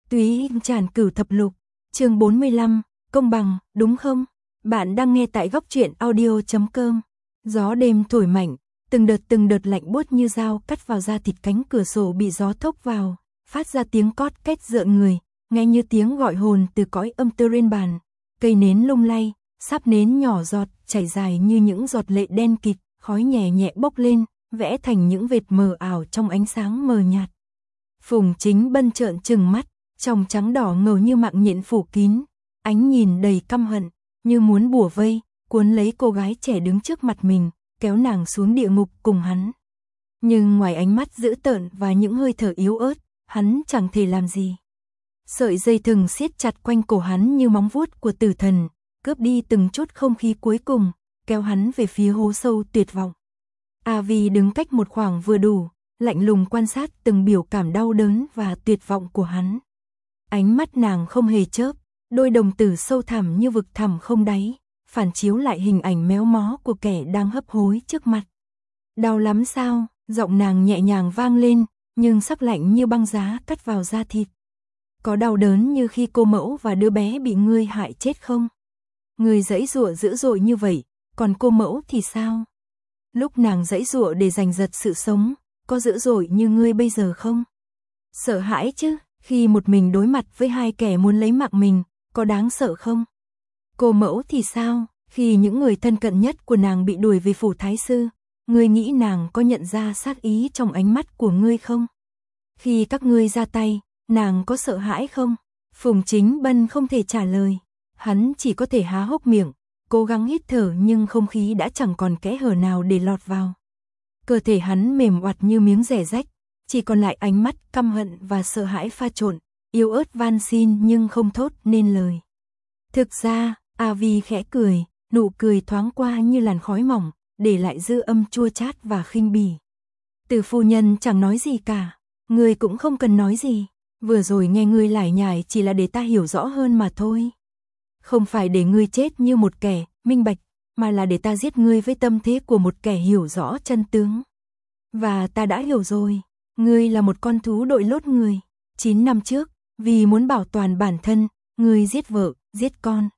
Túy Tràn Cửu Thập Lục, chương 45, công bằng, đúng không? Bạn đang nghe tại góc truyện audio.com. Gió đêm thổi mạnh, từng đợt lạnh buốt như dao cắt vào da thịt, cánh cửa sổ bị gió thốc vào, phát ra tiếng cót két rợn người, nghe như tiếng gọi hồn từ cõi âm tơ trên bàn. Cây nến lung lay, sáp nến nhỏ giọt, chảy dài như những giọt lệ đen kịt, khói nhẹ nhẹ bốc lên, vẽ thành những vệt mờ ảo trong ánh sáng mờ nhạt. Phùng Chính Bân trợn trừng mắt, tròng trắng đỏ ngầu như mạng nhện phủ kín, ánh nhìn đầy căm hận, như muốn bủa vây, cuốn lấy cô gái trẻ đứng trước mặt mình, kéo nàng xuống địa ngục cùng hắn. Nhưng ngoài ánh mắt dữ tợn và những hơi thở yếu ớt, hắn chẳng thể làm gì. Sợi dây thừng siết chặt quanh cổ hắn như móng vuốt của tử thần, cướp đi từng chút không khí cuối cùng, kéo hắn về phía hố sâu tuyệt vọng. A Vi đứng cách một khoảng vừa đủ, lạnh lùng quan sát từng biểu cảm đau đớn và tuyệt vọng của hắn. Ánh mắt nàng không hề chớp, đôi đồng tử sâu thẳm như vực thẳm không đáy, phản chiếu lại hình ảnh méo mó của kẻ đang hấp hối trước mặt. Đau lắm sao? Giọng nàng nhẹ nhàng vang lên, nhưng sắc lạnh như băng giá cắt vào da thịt. Có đau đớn như khi cô mẫu và đứa bé bị ngươi hại chết không? Ngươi giãy giụa dữ dội như vậy, còn cô mẫu thì sao? Lúc nàng giãy giụa để giành giật sự sống, có dữ dội như ngươi bây giờ không? Sợ hãi chứ, khi một mình đối mặt với hai kẻ muốn lấy mạng mình, có đáng sợ không? Cô mẫu thì sao, khi những người thân cận nhất của nàng bị đuổi về phủ thái sư, ngươi nghĩ nàng có nhận ra sát ý trong ánh mắt của ngươi không? Khi các ngươi ra tay, nàng có sợ hãi không? Phùng Chính Bân không thể trả lời, hắn chỉ có thể há hốc miệng, cố gắng hít thở nhưng không khí đã chẳng còn kẽ hở nào để lọt vào. Cơ thể hắn mềm oặt như miếng rẻ rách, chỉ còn lại ánh mắt căm hận và sợ hãi pha trộn, yếu ớt van xin nhưng không thốt nên lời. Thực ra, A Vi khẽ cười, nụ cười thoáng qua như làn khói mỏng, để lại dư âm chua chát và khinh bỉ. Từ phu nhân chẳng nói gì cả, ngươi cũng không cần nói gì, vừa rồi nghe ngươi lải nhải chỉ là để ta hiểu rõ hơn mà thôi. Không phải để ngươi chết như một kẻ minh bạch, mà là để ta giết ngươi với tâm thế của một kẻ hiểu rõ chân tướng. Và ta đã hiểu rồi, ngươi là một con thú đội lốt người. 9 năm trước, vì muốn bảo toàn bản thân, ngươi giết vợ, giết con.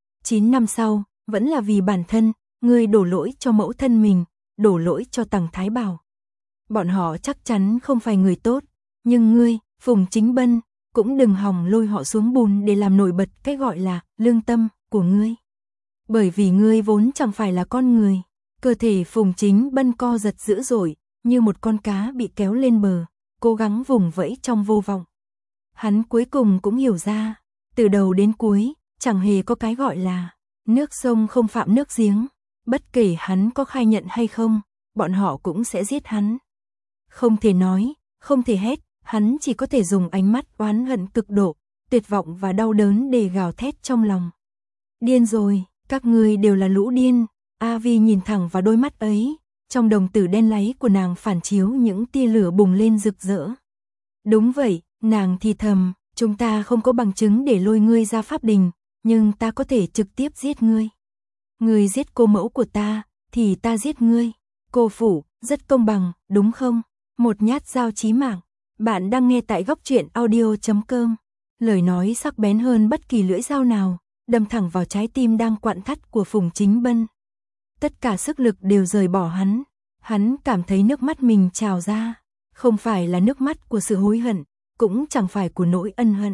9 năm sau, vẫn là vì bản thân, ngươi đổ lỗi cho mẫu thân mình, đổ lỗi cho Tằng Thái Bảo. Bọn họ chắc chắn không phải người tốt, nhưng ngươi, Phùng Chính Bân, cũng đừng hòng lôi họ xuống bùn để làm nổi bật cái gọi là lương tâm của ngươi. Bởi vì ngươi vốn chẳng phải là con người. Cơ thể Phùng Chính Bân co giật dữ dội, như một con cá bị kéo lên bờ, cố gắng vùng vẫy trong vô vọng. Hắn cuối cùng cũng hiểu ra, từ đầu đến cuối, chẳng hề có cái gọi là nước sông không phạm nước giếng, bất kể hắn có khai nhận hay không, bọn họ cũng sẽ giết hắn. Không thể nói, không thể hét, hắn chỉ có thể dùng ánh mắt oán hận cực độ, tuyệt vọng và đau đớn để gào thét trong lòng. Điên rồi, các ngươi đều là lũ điên. A Vi nhìn thẳng vào đôi mắt ấy, trong đồng tử đen láy của nàng phản chiếu những tia lửa bùng lên rực rỡ. Đúng vậy, nàng thì thầm, chúng ta không có bằng chứng để lôi ngươi ra pháp đình, nhưng ta có thể trực tiếp giết ngươi. Ngươi giết cô mẫu của ta, thì ta giết ngươi. Cô phủ, rất công bằng, đúng không? Một nhát dao chí mạng. Bạn đang nghe tại góc truyện audio.com. Lời nói sắc bén hơn bất kỳ lưỡi dao nào, đâm thẳng vào trái tim đang quặn thắt của Phùng Chính Bân. Tất cả sức lực đều rời bỏ hắn. Hắn cảm thấy nước mắt mình trào ra. Không phải là nước mắt của sự hối hận, cũng chẳng phải của nỗi ân hận,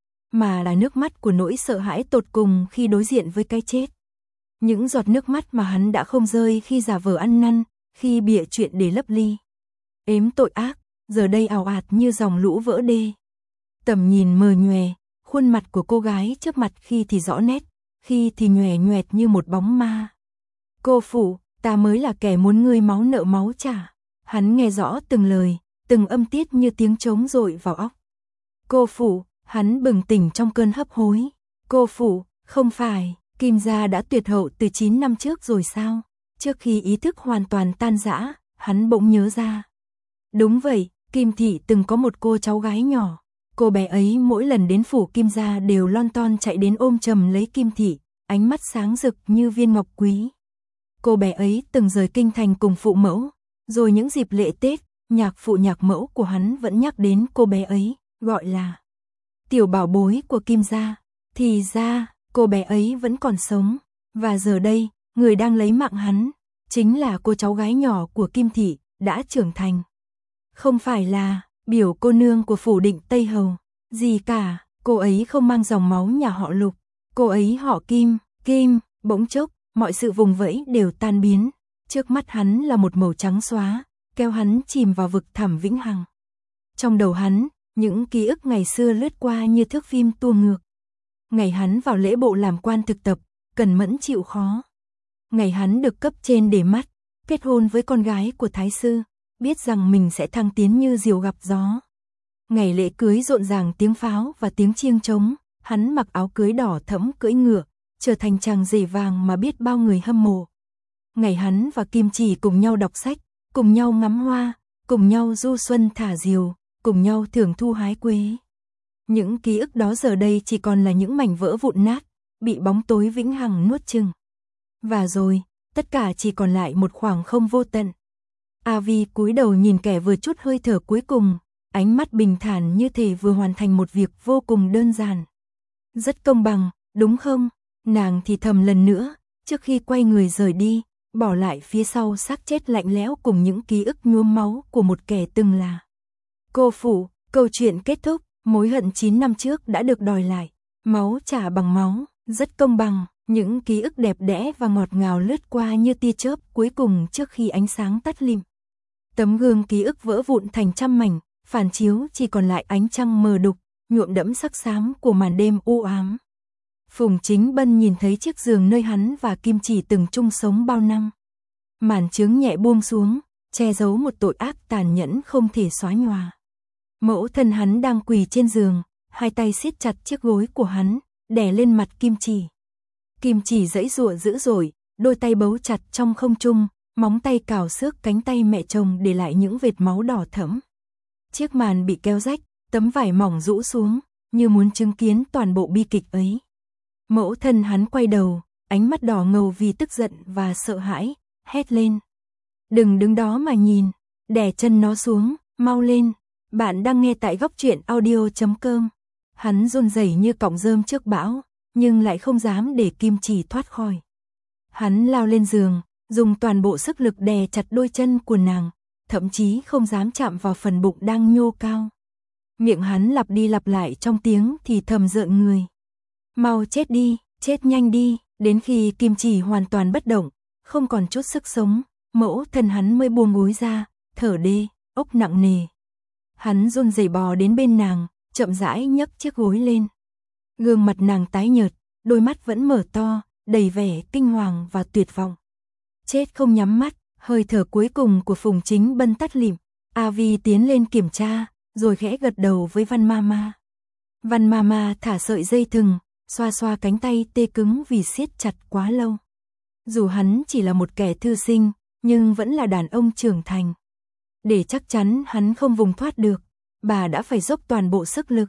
mà là nước mắt của nỗi sợ hãi tột cùng khi đối diện với cái chết. Những giọt nước mắt mà hắn đã không rơi khi giả vờ ăn năn, khi bịa chuyện để lấp ly. Ếm tội ác, giờ đây ào ạt như dòng lũ vỡ đê. Tầm nhìn mờ nhòe, khuôn mặt của cô gái trước mặt khi thì rõ nét, khi thì nhòe nhoẹt như một bóng ma. Cô phủ, ta mới là kẻ muốn ngươi máu nợ máu trả. Hắn nghe rõ từng lời, từng âm tiết như tiếng trống dội vào óc. Cô phủ, hắn bừng tỉnh trong cơn hấp hối. Cô phủ, không phải, Kim gia đã tuyệt hậu từ 9 năm trước rồi sao? Trước khi ý thức hoàn toàn tan rã, hắn bỗng nhớ ra. Đúng vậy, Kim thị từng có một cô cháu gái nhỏ. Cô bé ấy mỗi lần đến phủ Kim gia đều lon ton chạy đến ôm chầm lấy Kim thị, ánh mắt sáng rực như viên ngọc quý. Cô bé ấy từng rời kinh thành cùng phụ mẫu, rồi những dịp lễ Tết, nhạc phụ nhạc mẫu của hắn vẫn nhắc đến cô bé ấy, gọi là tiểu bảo bối của Kim gia. Thì ra, cô bé ấy vẫn còn sống, và giờ đây, người đang lấy mạng hắn, chính là cô cháu gái nhỏ của Kim thị, đã trưởng thành. Không phải là biểu cô nương của phủ Định Tây Hầu, gì cả, cô ấy không mang dòng máu nhà họ Lục, cô ấy họ Kim. Bỗng chốc, mọi sự vùng vẫy đều tan biến, trước mắt hắn là một màu trắng xóa, kéo hắn chìm vào vực thẳm vĩnh hằng. Trong đầu hắn, những ký ức ngày xưa lướt qua như thước phim tua ngược. Ngày hắn vào lễ bộ làm quan thực tập, cần mẫn chịu khó. Ngày hắn được cấp trên để mắt, kết hôn với con gái của thái sư, biết rằng mình sẽ thăng tiến như diều gặp gió. Ngày lễ cưới rộn ràng tiếng pháo và tiếng chiêng trống, hắn mặc áo cưới đỏ thẫm cưỡi ngựa, trở thành chàng rể vàng mà biết bao người hâm mộ. Ngày hắn và Kim Chỉ cùng nhau đọc sách, cùng nhau ngắm hoa, cùng nhau du xuân thả diều, cùng nhau thưởng thu hái quế. Những ký ức đó giờ đây chỉ còn là những mảnh vỡ vụn nát, bị bóng tối vĩnh hằng nuốt chửng. Và rồi, tất cả chỉ còn lại một khoảng không vô tận. A Vi cúi đầu nhìn kẻ vừa chút hơi thở cuối cùng, ánh mắt bình thản như thể vừa hoàn thành một việc vô cùng đơn giản. Rất công bằng, đúng không? Nàng thì thầm lần nữa, trước khi quay người rời đi, bỏ lại phía sau xác chết lạnh lẽo cùng những ký ức nhuốm máu của một kẻ từng là cô phụ. Câu chuyện kết thúc, mối hận 9 năm trước đã được đòi lại, máu trả bằng máu, rất công bằng. Những ký ức đẹp đẽ và ngọt ngào lướt qua như tia chớp cuối cùng trước khi ánh sáng tắt lịm. Tấm gương ký ức vỡ vụn thành trăm mảnh, phản chiếu chỉ còn lại ánh trăng mờ đục, nhuộm đẫm sắc xám của màn đêm u ám. Phùng Chính Bân nhìn thấy chiếc giường nơi hắn và Kim Chỉ từng chung sống bao năm. Màn chướng nhẹ buông xuống, che giấu một tội ác tàn nhẫn không thể xóa nhòa. Mẫu thân hắn đang quỳ trên giường, hai tay siết chặt chiếc gối của hắn, đè lên mặt Kim Chỉ. Kim Chỉ giãy giụa dữ dội, đôi tay bấu chặt trong không trung, móng tay cào xước cánh tay mẹ chồng để lại những vệt máu đỏ thẫm. Chiếc màn bị kéo rách, tấm vải mỏng rũ xuống, như muốn chứng kiến toàn bộ bi kịch ấy. Mẫu thân hắn quay đầu, ánh mắt đỏ ngầu vì tức giận và sợ hãi, hét lên. Đừng đứng đó mà nhìn, đè chân nó xuống, mau lên. Bạn đang nghe tại góc truyện audio.com. Hắn run rẩy như cọng rơm trước bão, nhưng lại không dám để Kim Chỉ thoát khỏi. Hắn lao lên giường, dùng toàn bộ sức lực đè chặt đôi chân của nàng, thậm chí không dám chạm vào phần bụng đang nhô cao. Miệng hắn lặp đi lặp lại trong tiếng thì thầm rợn người. Mau chết đi, chết nhanh đi, đến khi Kim Chỉ hoàn toàn bất động, không còn chút sức sống, mẫu thân hắn mới buông gối ra, thở đê, ốc nặng nề. Hắn run rẩy bò đến bên nàng, chậm rãi nhấc chiếc gối lên. Gương mặt nàng tái nhợt, đôi mắt vẫn mở to, đầy vẻ kinh hoàng và tuyệt vọng. Chết không nhắm mắt, hơi thở cuối cùng của Phùng Chính Bân tắt lịm. A Vi tiến lên kiểm tra, rồi khẽ gật đầu với Văn Mama. Văn Mama thả sợi dây thừng, xoa xoa cánh tay tê cứng vì siết chặt quá lâu. Dù hắn chỉ là một kẻ thư sinh, nhưng vẫn là đàn ông trưởng thành. Để chắc chắn hắn không vùng thoát được, bà đã phải dốc toàn bộ sức lực.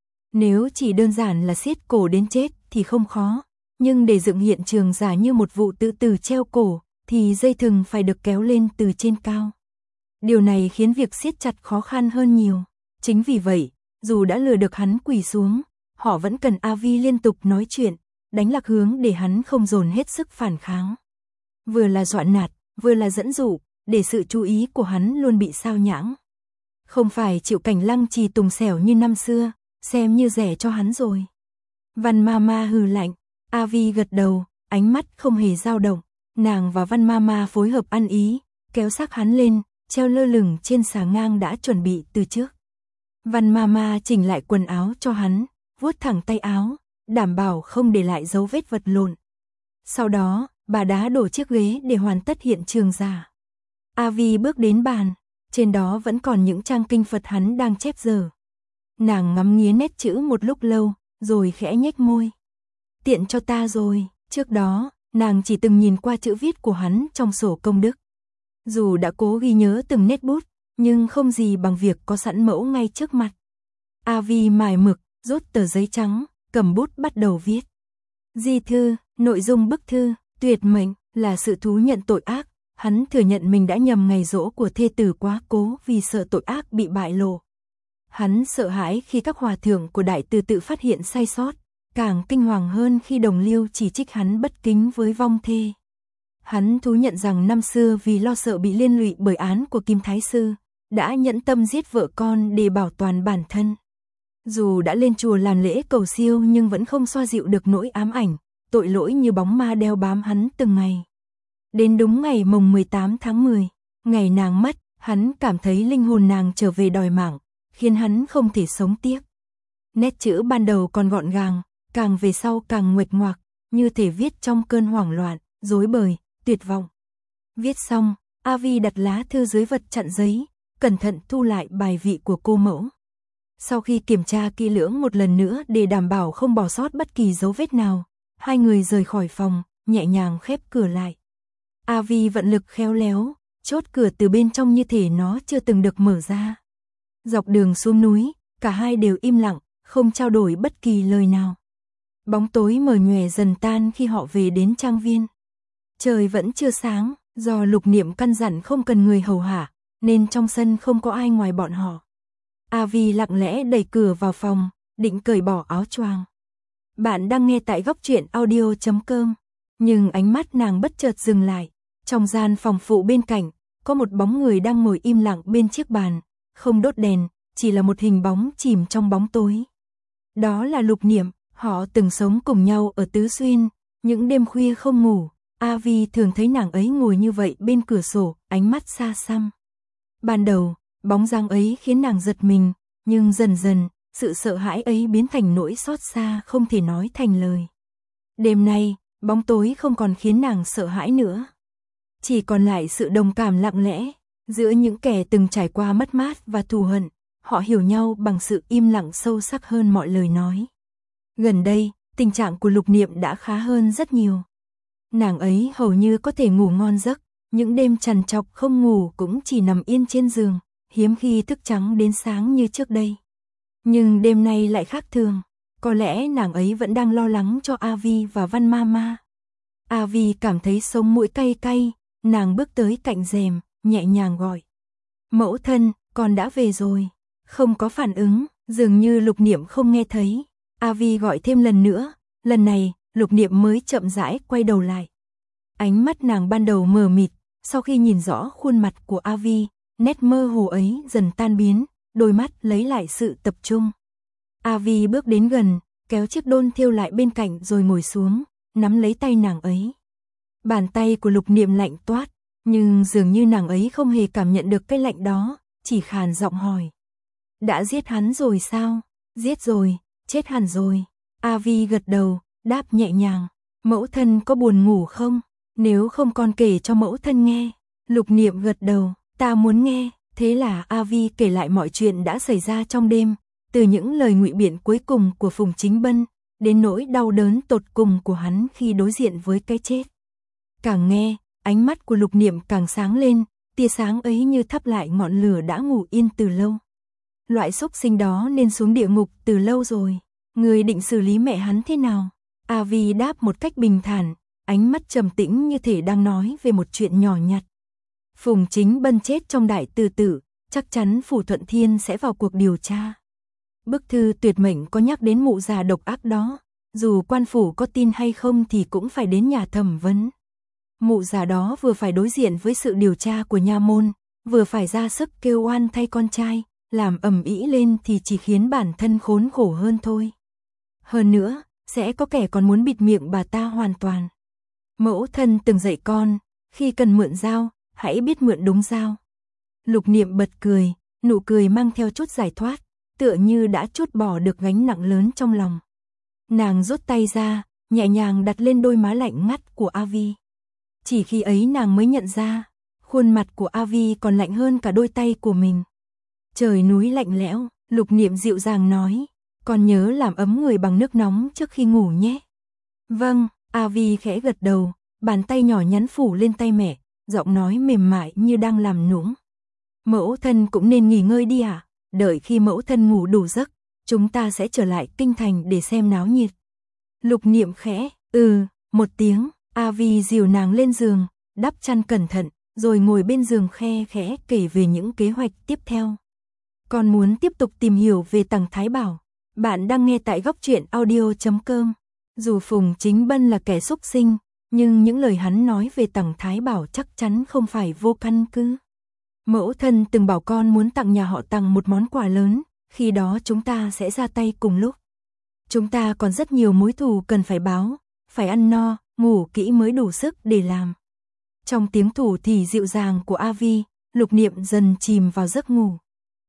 Nếu chỉ đơn giản là siết cổ đến chết thì không khó, nhưng để dựng hiện trường giả như một vụ tự tử treo cổ, thì dây thừng phải được kéo lên từ trên cao. Điều này khiến việc siết chặt khó khăn hơn nhiều. Chính vì vậy, dù đã lừa được hắn quỳ xuống, họ vẫn cần A Vi liên tục nói chuyện, đánh lạc hướng để hắn không dồn hết sức phản kháng. Vừa là dọa nạt, vừa là dẫn dụ, để sự chú ý của hắn luôn bị sao nhãng. Không phải chịu cảnh lăng trì tùng xẻo như năm xưa, xem như rẻ cho hắn rồi. Văn Mama hừ lạnh, A Vi gật đầu, ánh mắt không hề dao động. Nàng và Văn Mama phối hợp ăn ý, kéo xác hắn lên, treo lơ lửng trên xà ngang đã chuẩn bị từ trước. Văn Mama chỉnh lại quần áo cho hắn, vuốt thẳng tay áo, đảm bảo không để lại dấu vết vật lộn. Sau đó, bà đá đổ chiếc ghế để hoàn tất hiện trường giả. A Vi bước đến bàn, trên đó vẫn còn những trang kinh Phật hắn đang chép dở. Nàng ngắm nghía nét chữ một lúc lâu, rồi khẽ nhếch môi. Tiện cho ta rồi, trước đó, nàng chỉ từng nhìn qua chữ viết của hắn trong sổ công đức. Dù đã cố ghi nhớ từng nét bút, nhưng không gì bằng việc có sẵn mẫu ngay trước mặt. A Vi mài mực, rút tờ giấy trắng, cầm bút bắt đầu viết. Di thư, nội dung bức thư, tuyệt mệnh, là sự thú nhận tội ác. Hắn thừa nhận mình đã nhầm ngày giỗ của thê tử quá cố vì sợ tội ác bị bại lộ. Hắn sợ hãi khi các hòa thượng của Đại Từ tự phát hiện sai sót, càng kinh hoàng hơn khi đồng liêu chỉ trích hắn bất kính với vong thê. Hắn thú nhận rằng năm xưa vì lo sợ bị liên lụy bởi án của Kim Thái Sư, đã nhẫn tâm giết vợ con để bảo toàn bản thân. Dù đã lên chùa làm lễ cầu siêu nhưng vẫn không xoa dịu được nỗi ám ảnh, tội lỗi như bóng ma đeo bám hắn từng ngày. Đến đúng ngày mồng 18 tháng 10, ngày nàng mất, hắn cảm thấy linh hồn nàng trở về đòi mạng, khiến hắn không thể sống tiếp. Nét chữ ban đầu còn gọn gàng, càng về sau càng nguệch ngoạc, như thể viết trong cơn hoảng loạn, rối bời, tuyệt vọng. Viết xong, Avi đặt lá thư dưới vật chặn giấy, cẩn thận thu lại bài vị của cô mẫu. Sau khi kiểm tra kỹ lưỡng một lần nữa để đảm bảo không bỏ sót bất kỳ dấu vết nào, hai người rời khỏi phòng, nhẹ nhàng khép cửa lại. Avi vận lực khéo léo, chốt cửa từ bên trong như thể nó chưa từng được mở ra. Dọc đường xuống núi, cả hai đều im lặng, không trao đổi bất kỳ lời nào. Bóng tối mờ nhòe dần tan khi họ về đến trang viên. Trời vẫn chưa sáng, do Lục Niệm căn dặn không cần người hầu hạ, nên trong sân không có ai ngoài bọn họ. Avi lặng lẽ đẩy cửa vào phòng, định cởi bỏ áo choàng. Bạn đang nghe tại góc truyện audio.com, nhưng ánh mắt nàng bất chợt dừng lại. Trong gian phòng phụ bên cạnh, có một bóng người đang ngồi im lặng bên chiếc bàn, không đốt đèn, chỉ là một hình bóng chìm trong bóng tối. Đó là Lục Niệm, họ từng sống cùng nhau ở Tứ Xuyên, những đêm khuya không ngủ, Avi thường thấy nàng ấy ngồi như vậy bên cửa sổ, ánh mắt xa xăm. Ban đầu, bóng dáng ấy khiến nàng giật mình, nhưng dần dần, sự sợ hãi ấy biến thành nỗi xót xa không thể nói thành lời. Đêm nay, bóng tối không còn khiến nàng sợ hãi nữa. Chỉ còn lại sự đồng cảm lặng lẽ, giữa những kẻ từng trải qua mất mát và thù hận, họ hiểu nhau bằng sự im lặng sâu sắc hơn mọi lời nói. Gần đây, tình trạng của Lục Niệm đã khá hơn rất nhiều. Nàng ấy hầu như có thể ngủ ngon giấc, những đêm trằn trọc không ngủ cũng chỉ nằm yên trên giường, hiếm khi thức trắng đến sáng như trước đây. Nhưng đêm nay lại khác thường, có lẽ nàng ấy vẫn đang lo lắng cho Avi và Văn Mama. Avi cảm thấy sống mũi cay cay, nàng bước tới cạnh rèm, nhẹ nhàng gọi. Mẫu thân, con đã về rồi. Không có phản ứng, dường như Lục Niệm không nghe thấy. Avi gọi thêm lần nữa, lần này, Lục Niệm mới chậm rãi quay đầu lại. Ánh mắt nàng ban đầu mờ mịt, sau khi nhìn rõ khuôn mặt của Avi, nét mơ hồ ấy dần tan biến, đôi mắt lấy lại sự tập trung. Avi bước đến gần, kéo chiếc đôn thêu lại bên cạnh rồi ngồi xuống, nắm lấy tay nàng ấy. Bàn tay của Lục Niệm lạnh toát, nhưng dường như nàng ấy không hề cảm nhận được cái lạnh đó, chỉ khàn giọng hỏi. Đã giết hắn rồi sao? Giết rồi, chết hẳn rồi. Avi gật đầu, đáp nhẹ nhàng. Mẫu thân có buồn ngủ không? Nếu không con kể cho mẫu thân nghe. Lục Niệm gật đầu, ta muốn nghe. Thế là Avi kể lại mọi chuyện đã xảy ra trong đêm, từ những lời ngụy biện cuối cùng của Phùng Chính Bân, đến nỗi đau đớn tột cùng của hắn khi đối diện với cái chết. Càng nghe, ánh mắt của Lục Niệm càng sáng lên, tia sáng ấy như thắp lại ngọn lửa đã ngủ yên từ lâu. Loại xúc sinh đó nên xuống địa ngục từ lâu rồi. Người định xử lý mẹ hắn thế nào? Avi đáp một cách bình thản, ánh mắt trầm tĩnh như thể đang nói về một chuyện nhỏ nhặt. Phùng Chính Bân chết trong Đại Từ tử, chắc chắn Phủ Thuận Thiên sẽ vào cuộc điều tra. Bức thư tuyệt mệnh có nhắc đến mụ già độc ác đó, dù quan phủ có tin hay không thì cũng phải đến nhà thẩm vấn. Mụ già đó vừa phải đối diện với sự điều tra của nha môn, vừa phải ra sức kêu oan thay con trai, làm ầm ĩ lên thì chỉ khiến bản thân khốn khổ hơn thôi. Hơn nữa, sẽ có kẻ còn muốn bịt miệng bà ta hoàn toàn. Mẫu thân từng dạy con, khi cần mượn dao, hãy biết mượn đúng dao. Lục Niệm bật cười, nụ cười mang theo chút giải thoát, tựa như đã trút bỏ được gánh nặng lớn trong lòng. Nàng rút tay ra, nhẹ nhàng đặt lên đôi má lạnh ngắt của Avi. Chỉ khi ấy nàng mới nhận ra, khuôn mặt của Avi còn lạnh hơn cả đôi tay của mình. Trời núi lạnh lẽo, Lục Niệm dịu dàng nói, con nhớ làm ấm người bằng nước nóng trước khi ngủ nhé. Vâng, Avi khẽ gật đầu, bàn tay nhỏ nhắn phủ lên tay mẹ, giọng nói mềm mại như đang làm nũng. Mẫu thân cũng nên nghỉ ngơi đi à, đợi khi mẫu thân ngủ đủ giấc, chúng ta sẽ trở lại kinh thành để xem náo nhiệt. Lục Niệm khẽ, một tiếng, Avi dìu nàng lên giường, đắp chăn cẩn thận, rồi ngồi bên giường khẽ khẽ kể về những kế hoạch tiếp theo. Còn muốn tiếp tục tìm hiểu về Tằng Thái Bảo, bạn đang nghe tại góc truyện audio.com. Dù Phùng Chính Bân là kẻ xúc sinh, nhưng những lời hắn nói về Tằng Thái Bảo chắc chắn không phải vô căn cứ. Mẫu thân từng bảo con muốn tặng nhà họ Tằng một món quà lớn, khi đó chúng ta sẽ ra tay cùng lúc. Chúng ta còn rất nhiều mối thù cần phải báo, phải ăn no, ngủ kỹ mới đủ sức để làm. Trong tiếng thủ thỉ dịu dàng của A Vi, Lục Niệm dần chìm vào giấc ngủ.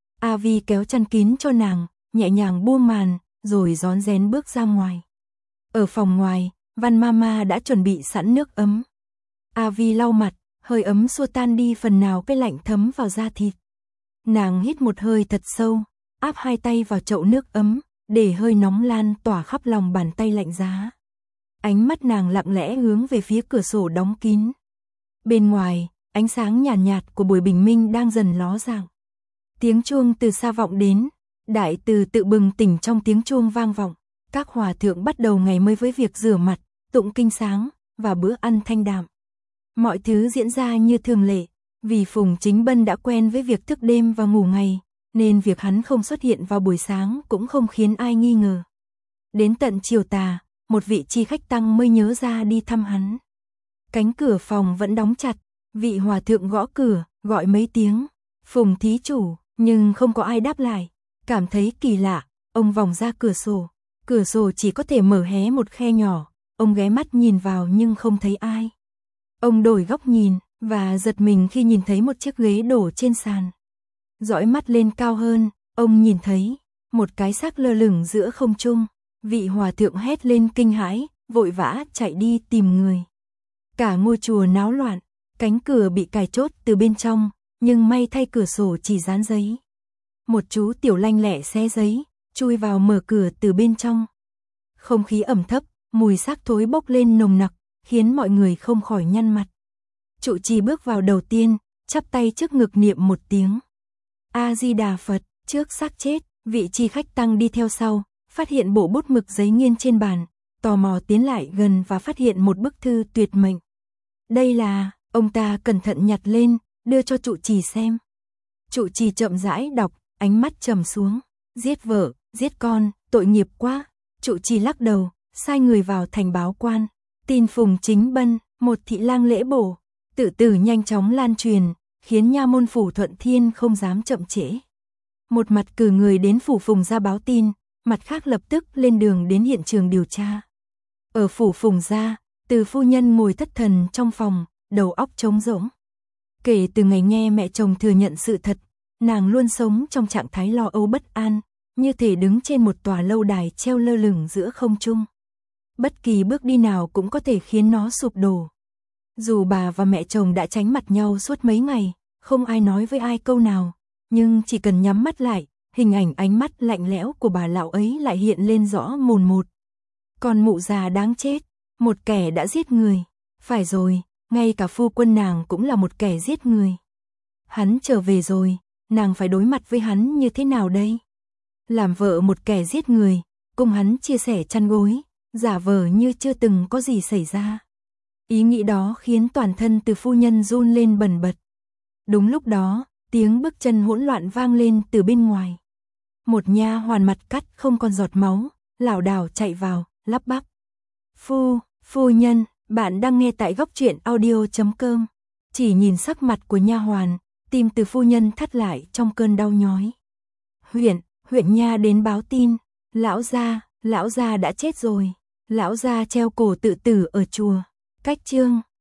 A Vi kéo chăn kín cho nàng, nhẹ nhàng buông màn, rồi rón rén bước ra ngoài. Ở phòng ngoài, Văn Mama đã chuẩn bị sẵn nước ấm. A Vi lau mặt, hơi ấm xua tan đi phần nào cái lạnh thấm vào da thịt. Nàng hít một hơi thật sâu, áp hai tay vào chậu nước ấm, để hơi nóng lan tỏa khắp lòng bàn tay lạnh giá. Ánh mắt nàng lặng lẽ hướng về phía cửa sổ đóng kín. Bên ngoài, ánh sáng nhàn nhạt của buổi bình minh đang dần ló dạng. Tiếng chuông từ xa vọng đến, Đại Từ tự bừng tỉnh trong tiếng chuông vang vọng. Các hòa thượng bắt đầu ngày mới với việc rửa mặt, tụng kinh sáng và bữa ăn thanh đạm. Mọi thứ diễn ra như thường lệ, vì Phùng Chính Bân đã quen với việc thức đêm và ngủ ngày, nên việc hắn không xuất hiện vào buổi sáng cũng không khiến ai nghi ngờ. Đến tận chiều tà, một vị chi khách tăng mới nhớ ra đi thăm hắn. Cánh cửa phòng vẫn đóng chặt, vị hòa thượng gõ cửa, gọi mấy tiếng, Phùng thí chủ, nhưng không có ai đáp lại. Cảm thấy kỳ lạ, ông vòng ra cửa sổ chỉ có thể mở hé một khe nhỏ, ông ghé mắt nhìn vào nhưng không thấy ai. Ông đổi góc nhìn, và giật mình khi nhìn thấy một chiếc ghế đổ trên sàn. Dõi mắt lên cao hơn, ông nhìn thấy một cái xác lơ lửng giữa không trung. Vị hòa thượng hét lên kinh hãi, vội vã chạy đi tìm người. Cả ngôi chùa náo loạn, cánh cửa bị cài chốt từ bên trong, nhưng may thay cửa sổ chỉ dán giấy. Một chú tiểu lanh lẹ xé giấy, chui vào mở cửa từ bên trong. Không khí ẩm thấp, mùi xác thối bốc lên nồng nặc, khiến mọi người không khỏi nhăn mặt. Trụ trì bước vào đầu tiên, chắp tay trước ngực niệm một tiếng A Di Đà Phật. Trước xác chết, vị chi khách tăng đi theo sau, phát hiện bộ bút mực giấy nghiêng trên bàn, tò mò tiến lại gần và phát hiện một bức thư tuyệt mệnh. Đây là, ông ta cẩn thận nhặt lên, đưa cho trụ trì xem. Trụ trì chậm rãi đọc, ánh mắt trầm xuống. Giết vợ, giết con, tội nghiệp quá. Trụ trì lắc đầu, sai người vào thành báo quan. Tin Phùng Chính Bân, một thị lang lễ bổ, tự tử nhanh chóng lan truyền, khiến nha môn phủ Thuận Thiên không dám chậm trễ. Một mặt cử người đến phủ Phùng gia báo tin, mặt khác lập tức lên đường đến hiện trường điều tra. Ở phủ Phùng gia, Từ phu nhân ngồi thất thần trong phòng, đầu óc trống rỗng. Kể từ ngày nghe mẹ chồng thừa nhận sự thật, nàng luôn sống trong trạng thái lo âu bất an, như thể đứng trên một tòa lâu đài treo lơ lửng giữa không trung. Bất kỳ bước đi nào cũng có thể khiến nó sụp đổ. Dù bà và mẹ chồng đã tránh mặt nhau suốt mấy ngày, không ai nói với ai câu nào, nhưng chỉ cần nhắm mắt lại, hình ảnh ánh mắt lạnh lẽo của bà lão ấy lại hiện lên rõ mồn một. Còn mụ già đáng chết, một kẻ đã giết người. Phải rồi, ngay cả phu quân nàng cũng là một kẻ giết người. Hắn trở về rồi, nàng phải đối mặt với hắn như thế nào đây? Làm vợ một kẻ giết người, cùng hắn chia sẻ chăn gối, giả vờ như chưa từng có gì xảy ra. Ý nghĩ đó khiến toàn thân Từ phu nhân run lên bần bật. Đúng lúc đó, tiếng bước chân hỗn loạn vang lên từ bên ngoài. Một nha hoàn mặt cắt không còn giọt máu, lảo đảo chạy vào, lắp bắp. Phu nhân, bạn đang nghe tại góc truyện audio.com. Chỉ nhìn sắc mặt của nha hoàn, tim Từ phu nhân thắt lại trong cơn đau nhói. Huyện nha đến báo tin, lão gia đã chết rồi. Lão gia treo cổ tự tử ở chùa. Cách chương